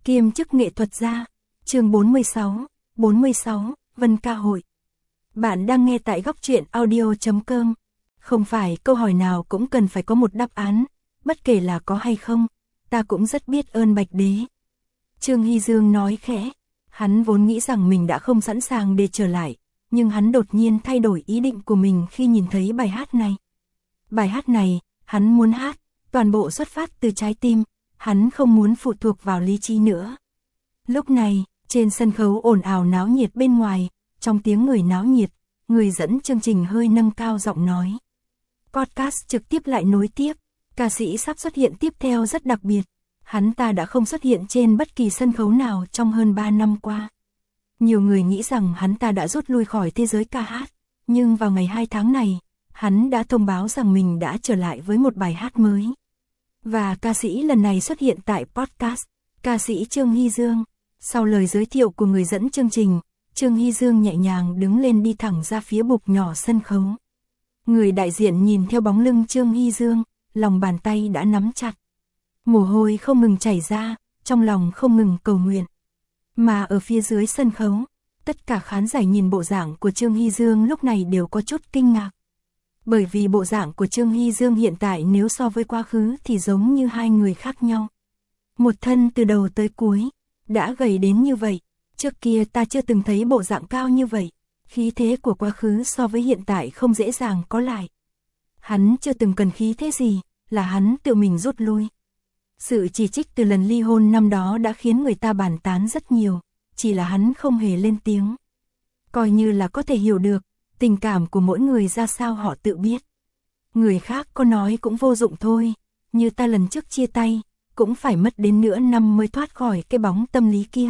kiêm chức nghệ thuật gia. Chương 46, Vân ca hội. Bạn đang nghe tại góc truyện audio.com. Không phải câu hỏi nào cũng cần phải có một đáp án, bất kể là có hay không, ta cũng rất biết ơn Bạch Đế. Trương Hy Dương nói khẽ, hắn vốn nghĩ rằng mình đã không sẵn sàng để trở lại, nhưng hắn đột nhiên thay đổi ý định của mình khi nhìn thấy bài hát này. Bài hát này, hắn muốn hát, toàn bộ xuất phát từ trái tim, hắn không muốn phụ thuộc vào lý trí nữa. Lúc này, trên sân khấu ồn ào náo nhiệt bên ngoài, trong tiếng người náo nhiệt, người dẫn chương trình hơi nâng cao giọng nói. Podcast trực tiếp lại nối tiếp, ca sĩ sắp xuất hiện tiếp theo rất đặc biệt, hắn ta đã không xuất hiện trên bất kỳ sân khấu nào trong hơn 3 năm qua. Nhiều người nghĩ rằng hắn ta đã rút lui khỏi thế giới ca hát, nhưng vào ngày 2 tháng này, hắn đã thông báo rằng mình đã trở lại với một bài hát mới. Và ca sĩ lần này xuất hiện tại podcast, ca sĩ Trương Hy Dương. Sau lời giới thiệu của người dẫn chương trình, Trương Hy Dương nhẹ nhàng đứng lên đi thẳng ra phía bục nhỏ sân khấu. Người đại diện nhìn theo bóng lưng Trương Hy Dương, lòng bàn tay đã nắm chặt. Mồ hôi không ngừng chảy ra, trong lòng không ngừng cầu nguyện. Mà ở phía dưới sân khấu, tất cả khán giả nhìn bộ dạng của Trương Hy Dương lúc này đều có chút kinh ngạc. Bởi vì bộ dạng của Trương Hy Dương hiện tại nếu so với quá khứ thì giống như hai người khác nhau. Một thân từ đầu tới cuối, đã gầy đến như vậy, trước kia ta chưa từng thấy bộ dạng cao như vậy, khí thế của quá khứ so với hiện tại không dễ dàng có lại. Hắn chưa từng cần khí thế gì, là hắn tự mình rút lui. Sự chỉ trích từ lần ly hôn năm đó đã khiến người ta bàn tán rất nhiều, chỉ là hắn không hề lên tiếng. Coi như là có thể hiểu được, tình cảm của mỗi người ra sao họ tự biết. Người khác có nói cũng vô dụng thôi, như ta lần trước chia tay, cũng phải mất đến nửa năm mới thoát khỏi cái bóng tâm lý kia.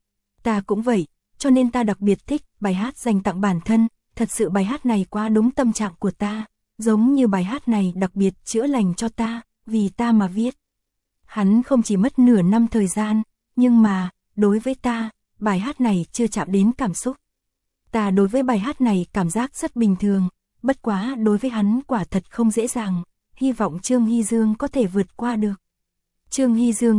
Ta cũng vậy, cho nên ta đặc biệt thích bài hát dành tặng bản thân, thật sự bài hát này quá đúng tâm trạng của ta, giống như bài hát này đặc biệt chữa lành cho ta, vì ta mà viết. Hắn không chỉ mất nửa năm thời gian, nhưng mà, đối với ta, bài hát này chưa chạm đến cảm xúc. Ta đối với bài hát này cảm giác rất bình thường, bất quá đối với hắn quả thật không dễ dàng, hy vọng Trương Hy Dương có thể vượt qua được. Trương Hy Dương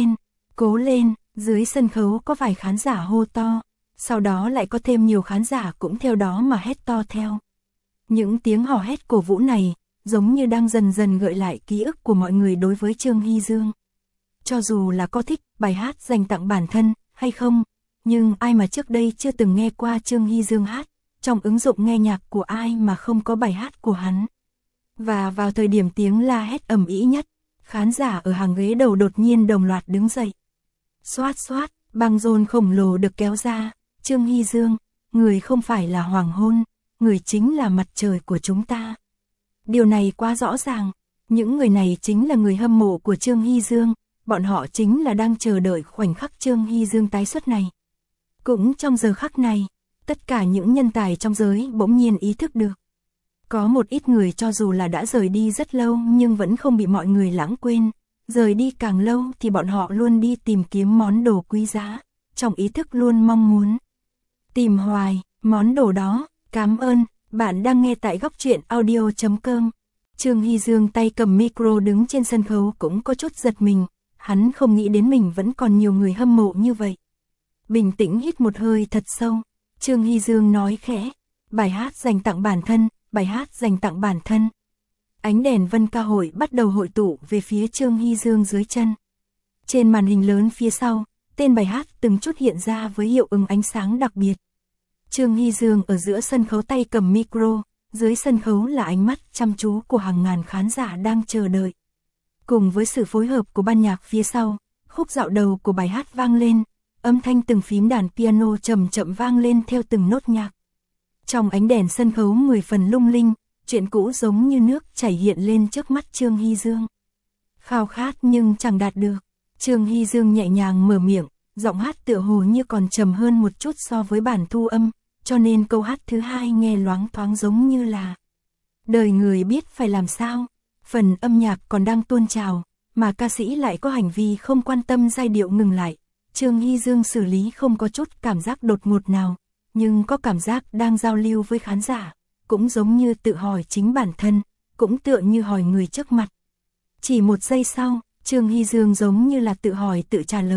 cố lên, dưới sân khấu có vài khán giả hô to, sau đó lại có thêm nhiều khán giả cũng theo đó mà hét to theo. Những tiếng hò hét cổ vũ này, giống như đang dần dần gợi lại ký ức của mọi người đối với Trương Hy Dương. Cho dù là có thích bài hát dành tặng bản thân hay không, nhưng ai mà trước đây chưa từng nghe qua Trương Hy Dương hát, trong ứng dụng nghe nhạc của ai mà không có bài hát của hắn. Và vào thời điểm tiếng la hét ầm ĩ nhất, khán giả ở hàng ghế đầu đột nhiên đồng loạt đứng dậy. Xoát xoát, băng rôn khổng lồ được kéo ra, Trương Hy Dương, người không phải là hoàng hôn, người chính là mặt trời của chúng ta. Điều này quá rõ ràng, những người này chính là người hâm mộ của Trương Hy Dương, bọn họ chính là đang chờ đợi khoảnh khắc Trương Hy Dương tái xuất này. Cũng trong giờ khắc này, tất cả những nhân tài trong giới bỗng nhiên ý thức được. Có một ít người cho dù là đã rời đi rất lâu nhưng vẫn không bị mọi người lãng quên, rời đi càng lâu thì bọn họ luôn đi tìm kiếm món đồ quý giá, trong ý thức luôn mong muốn tìm hoài món đồ đó. Cảm ơn, bạn đang nghe tại góc truyện audio.com. Trương Hy Dương tay cầm micro đứng trên sân khấu cũng có chút giật mình, hắn không nghĩ đến mình vẫn còn nhiều người hâm mộ như vậy. Bình tĩnh hít một hơi thật sâu, Trương Hy Dương nói khẽ, bài hát dành tặng bản thân, bài hát dành tặng bản thân. Ánh đèn Vân ca hội bắt đầu hội tụ về phía Trương Hy Dương dưới chân. Trên màn hình lớn phía sau, tên bài hát từng chút hiện ra với hiệu ứng ánh sáng đặc biệt. Trương Hy Dương ở giữa sân khấu tay cầm micro, dưới sân khấu là ánh mắt chăm chú của hàng ngàn khán giả đang chờ đợi. Cùng với sự phối hợp của ban nhạc phía sau, khúc dạo đầu của bài hát vang lên, âm thanh từng phím đàn piano chậm chậm vang lên theo từng nốt nhạc. Trong ánh đèn sân khấu 10 phần lung linh, chuyện cũ giống như nước chảy hiện lên trước mắt Trương Hy Dương. Khao khát nhưng chẳng đạt được, Trương Hy Dương nhẹ nhàng mở miệng, giọng hát tựa hồ như còn trầm hơn một chút so với bản thu âm, cho nên câu hát thứ hai nghe loáng thoáng giống như là đời người biết phải làm sao. Phần âm nhạc còn đang tuôn trào, mà ca sĩ lại có hành vi không quan tâm giai điệu ngừng lại. Trương Hy Dương xử lý không có chút cảm giác đột ngột nào, nhưng có cảm giác đang giao lưu với khán giả, cũng giống như tự hỏi chính bản thân, cũng tựa như hỏi người trước mặt. Chỉ một giây sau, Trương Hy Dương giống như là tự hỏi tự trả lời,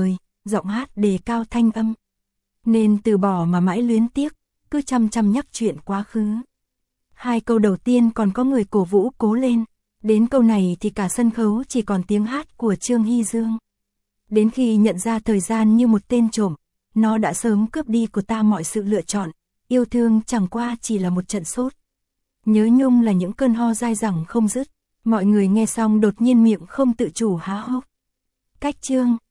giọng hát đề cao thanh âm. Nên từ bỏ mà mãi luyến tiếc, cứ chăm chăm nhắc chuyện quá khứ. 2 câu đầu tiên còn có người cổ vũ cố lên, đến câu này thì cả sân khấu chỉ còn tiếng hát của Trương Hy Dương. Đến khi nhận ra thời gian như một tên trộm, nó đã sớm cướp đi của ta mọi sự lựa chọn, yêu thương chẳng qua chỉ là một trận sốt. Nhớ nhung là những cơn ho dai dẳng không dứt, mọi người nghe xong đột nhiên miệng không tự chủ há hốc. Cách chương